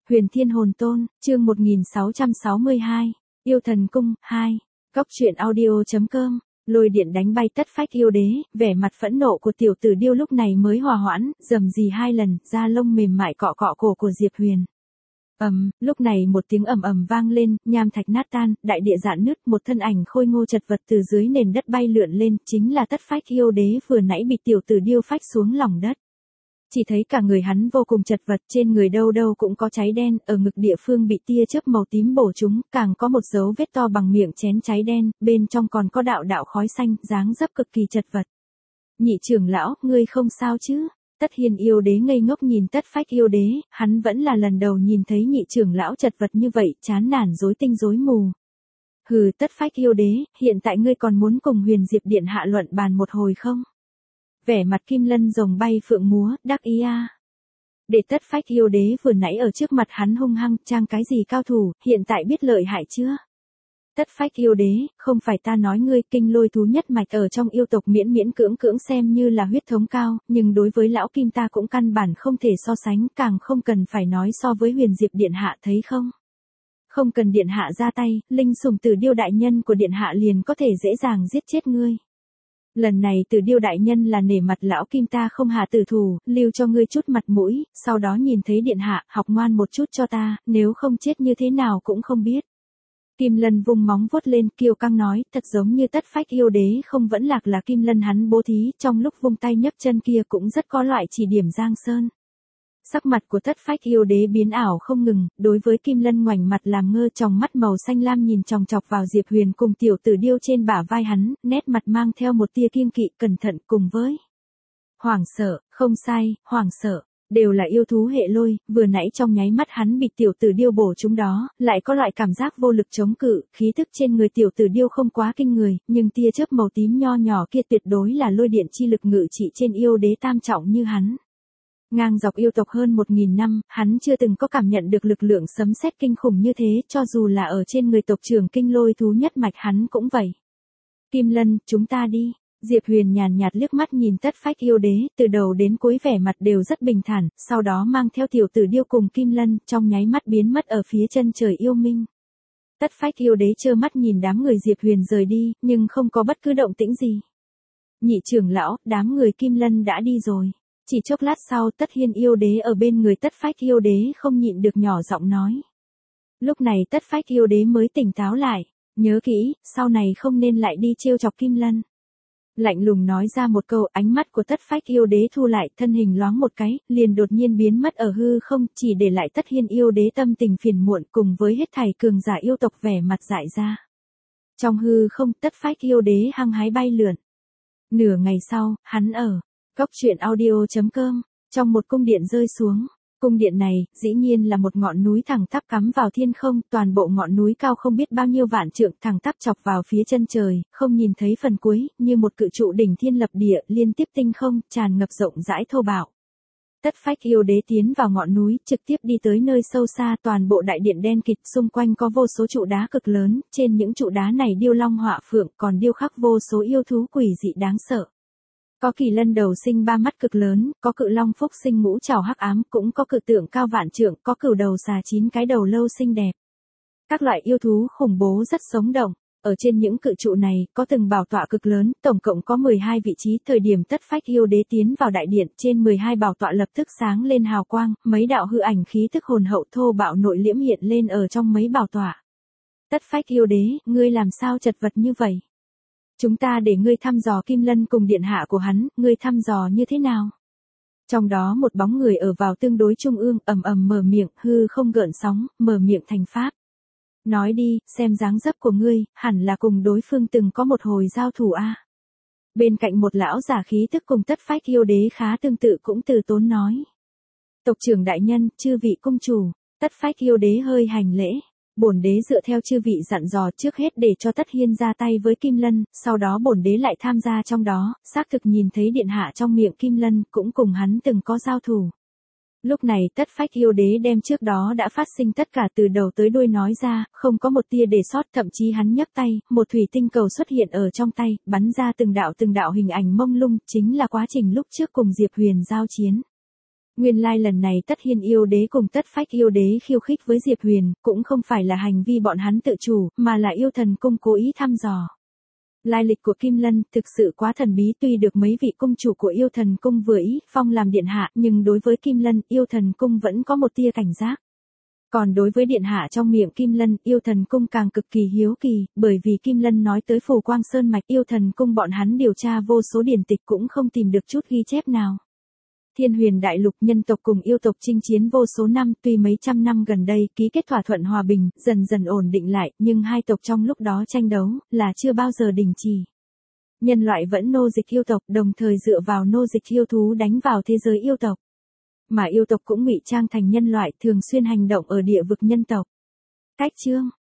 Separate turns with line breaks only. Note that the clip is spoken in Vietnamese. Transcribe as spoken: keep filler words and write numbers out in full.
Huyền Thiên Hồn Tôn, chương một nghìn sáu trăm sáu mươi hai, Yêu Thần Cung, hai. Cóc truyện audio.com, lôi điện đánh bay tất phách yêu đế, vẻ mặt phẫn nộ của tiểu tử điêu lúc này mới hòa hoãn, rầm rì hai lần, da lông mềm mại cọ cọ cổ của Diệp Huyền. Ầm, lúc này một tiếng ầm ầm vang lên, nham thạch nát tan, đại địa rạn nứt, một thân ảnh khôi ngô chật vật từ dưới nền đất bay lượn lên, chính là tất phách yêu đế vừa nãy bị tiểu tử điêu phách xuống lòng đất. Chỉ thấy cả người hắn vô cùng chật vật, trên người đâu đâu cũng có cháy đen, ở ngực địa phương bị tia chớp màu tím bổ trúng, càng có một dấu vết to bằng miệng chén cháy đen, bên trong còn có đạo đạo khói xanh, dáng dấp cực kỳ chật vật. Nhị trưởng lão, ngươi không sao chứ? Tất Hiên yêu đế ngây ngốc nhìn tất phách yêu đế, hắn vẫn là lần đầu nhìn thấy nhị trưởng lão chật vật như vậy, chán nản rối tinh rối mù. Hừ, tất phách yêu đế, hiện tại ngươi còn muốn cùng Huyền Diệp Điện hạ luận bàn một hồi không? Vẻ mặt Kim Lân rồng bay phượng múa, đắc ý a. Để tất phách yêu đế vừa nãy ở trước mặt hắn hung hăng, trang cái gì cao thủ, hiện tại biết lợi hại chưa? Tất phách yêu đế, không phải ta nói ngươi, kinh lôi thú nhất mạch ở trong yêu tộc miễn miễn cưỡng cưỡng xem như là huyết thống cao, nhưng đối với lão Kim ta cũng căn bản không thể so sánh, càng không cần phải nói so với Huyền Diệp Điện hạ, thấy không? Không cần Điện hạ ra tay, linh sủng Tử Điêu đại nhân của Điện hạ liền có thể dễ dàng giết chết ngươi. Lần này Tử Điêu đại nhân là nể mặt lão Kim ta không hạ tử thủ, lưu cho ngươi chút mặt mũi, sau đó nhìn thấy Điện hạ, học ngoan một chút cho ta, nếu không chết như thế nào cũng không biết. Kim Lân vung móng vuốt lên, kiêu căng nói, thật giống như tất phách yêu đế không vẫn lạc là Kim Lân hắn bố thí, trong lúc vung tay nhấc chân kia cũng rất có loại chỉ điểm giang sơn. Sắc mặt của tất phách yêu đế biến ảo không ngừng, đối với Kim Lân ngoảnh mặt làm ngơ, tròng mắt màu xanh lam nhìn chòng chọc vào Diệp Huyền cùng tiểu tử điêu trên bả vai hắn, nét mặt mang theo một tia kiêng kỵ cẩn thận cùng với hoảng sợ, không sai, hoảng sợ, đều là yêu thú hệ lôi, vừa nãy trong nháy mắt hắn bị tiểu tử điêu bổ chúng đó, lại có loại cảm giác vô lực chống cự, khí tức trên người tiểu tử điêu không quá kinh người, nhưng tia chớp màu tím nho nhỏ kia tuyệt đối là lôi điện chi lực ngự trị trên yêu đế tam trọng như hắn. Ngang dọc yêu tộc hơn một nghìn năm, hắn chưa từng có cảm nhận được lực lượng sấm sét kinh khủng như thế, cho dù là ở trên người tộc trưởng kinh lôi thú nhất mạch hắn cũng vậy. Kim Lân, chúng ta đi. Diệp Huyền nhàn nhạt liếc mắt nhìn tất phách yêu đế, từ đầu đến cuối vẻ mặt đều rất bình thản, sau đó mang theo tiểu tử điêu cùng Kim Lân, trong nháy mắt biến mất ở phía chân trời yêu minh. Tất phách yêu đế trơ mắt nhìn đám người Diệp Huyền rời đi, nhưng không có bất cứ động tĩnh gì. Nhị trưởng lão, đám người Kim Lân đã đi rồi. Chỉ chốc lát sau, Tất Hiên yêu đế ở bên người tất phách yêu đế không nhịn được nhỏ giọng nói. Lúc này tất phách yêu đế mới tỉnh táo lại, nhớ kỹ, sau này không nên lại đi trêu chọc Kim Lân. Lạnh lùng nói ra một câu, ánh mắt của tất phách yêu đế thu lại, thân hình loáng một cái, liền đột nhiên biến mất ở hư không, chỉ để lại Tất Hiên yêu đế tâm tình phiền muộn cùng với hết thảy cường giả yêu tộc vẻ mặt dại ra. Trong hư không, tất phách yêu đế hăng hái bay lượn. Nửa ngày sau, hắn ở cóc truyện audio.com, trong một cung điện rơi xuống. Cung điện này, dĩ nhiên là một ngọn núi thẳng tắp cắm vào thiên không, toàn bộ ngọn núi cao không biết bao nhiêu vạn trượng thẳng tắp chọc vào phía chân trời, không nhìn thấy phần cuối, như một cự trụ đỉnh thiên lập địa, liên tiếp tinh không, tràn ngập rộng rãi thô bạo. Tất phách yêu đế tiến vào ngọn núi, trực tiếp đi tới nơi sâu xa, toàn bộ đại điện đen kịt, xung quanh có vô số trụ đá cực lớn, trên những trụ đá này điêu long họa phượng, còn điêu khắc vô số yêu thú quỷ dị đáng sợ. Có kỳ lân đầu sinh ba mắt cực lớn, có cự long phúc sinh ngũ trảo hắc ám, cũng có cự tượng cao vạn trượng, có cửu đầu xà chín cái đầu lâu xinh đẹp. Các loại yêu thú khủng bố rất sống động. Ở trên những cự trụ này, có từng bảo tọa cực lớn, tổng cộng có mười hai vị trí. Thời điểm tất phách yêu đế tiến vào đại điện, trên mười hai bảo tọa lập tức sáng lên hào quang, mấy đạo hư ảnh khí tức hồn hậu thô bạo nội liễm hiện lên ở trong mấy bảo tọa. Tất phách yêu đế, ngươi làm sao chật vật như vậy? Chúng ta để ngươi thăm dò Kim Lân cùng điện hạ của hắn, ngươi thăm dò như thế nào? Trong đó một bóng người ở vào tương đối trung ương, ầm ầm mở miệng, hư không gợn sóng, mở miệng thành pháp. Nói đi, xem dáng dấp của ngươi, hẳn là cùng đối phương từng có một hồi giao thủ a. Bên cạnh một lão giả khí tức cùng tất phách yêu đế khá tương tự cũng từ tốn nói. Tộc trưởng đại nhân, chư vị cung chủ, tất phách yêu đế hơi hành lễ. Bổn đế dựa theo chư vị dặn dò trước hết để cho Tất Hiên ra tay với Kim Lân, sau đó bổn đế lại tham gia trong đó, xác thực nhìn thấy điện hạ trong miệng Kim Lân, cũng cùng hắn từng có giao thủ. Lúc này tất phách yêu đế đem trước đó đã phát sinh tất cả từ đầu tới đuôi nói ra, không có một tia để sót, thậm chí hắn nhấc tay, một thủy tinh cầu xuất hiện ở trong tay, bắn ra từng đạo từng đạo hình ảnh mông lung, chính là quá trình lúc trước cùng Diệp Huyền giao chiến. Nguyên lai lần này Tất Hiên yêu đế cùng Tất Phách yêu đế khiêu khích với Diệp Huyền, cũng không phải là hành vi bọn hắn tự chủ, mà là yêu thần cung cố ý thăm dò. Lai lịch của Kim Lân thực sự quá thần bí, tuy được mấy vị cung chủ của yêu thần cung vừa ý phong làm điện hạ, nhưng đối với Kim Lân, yêu thần cung vẫn có một tia cảnh giác. Còn đối với điện hạ trong miệng Kim Lân, yêu thần cung càng cực kỳ hiếu kỳ, bởi vì Kim Lân nói tới Phù Quang Sơn mạch, yêu thần cung bọn hắn điều tra vô số điển tịch cũng không tìm được chút ghi chép nào. Thiên Huyền đại lục nhân tộc cùng yêu tộc chinh chiến vô số năm, tuy mấy trăm năm gần đây ký kết thỏa thuận hòa bình, dần dần ổn định lại, nhưng hai tộc trong lúc đó tranh đấu, là chưa bao giờ đình chỉ. Nhân loại vẫn nô dịch yêu tộc, đồng thời dựa vào nô dịch yêu thú đánh vào thế giới yêu tộc. Mà yêu tộc cũng ngụy trang thành nhân loại, thường xuyên hành động ở địa vực nhân tộc. Cách chương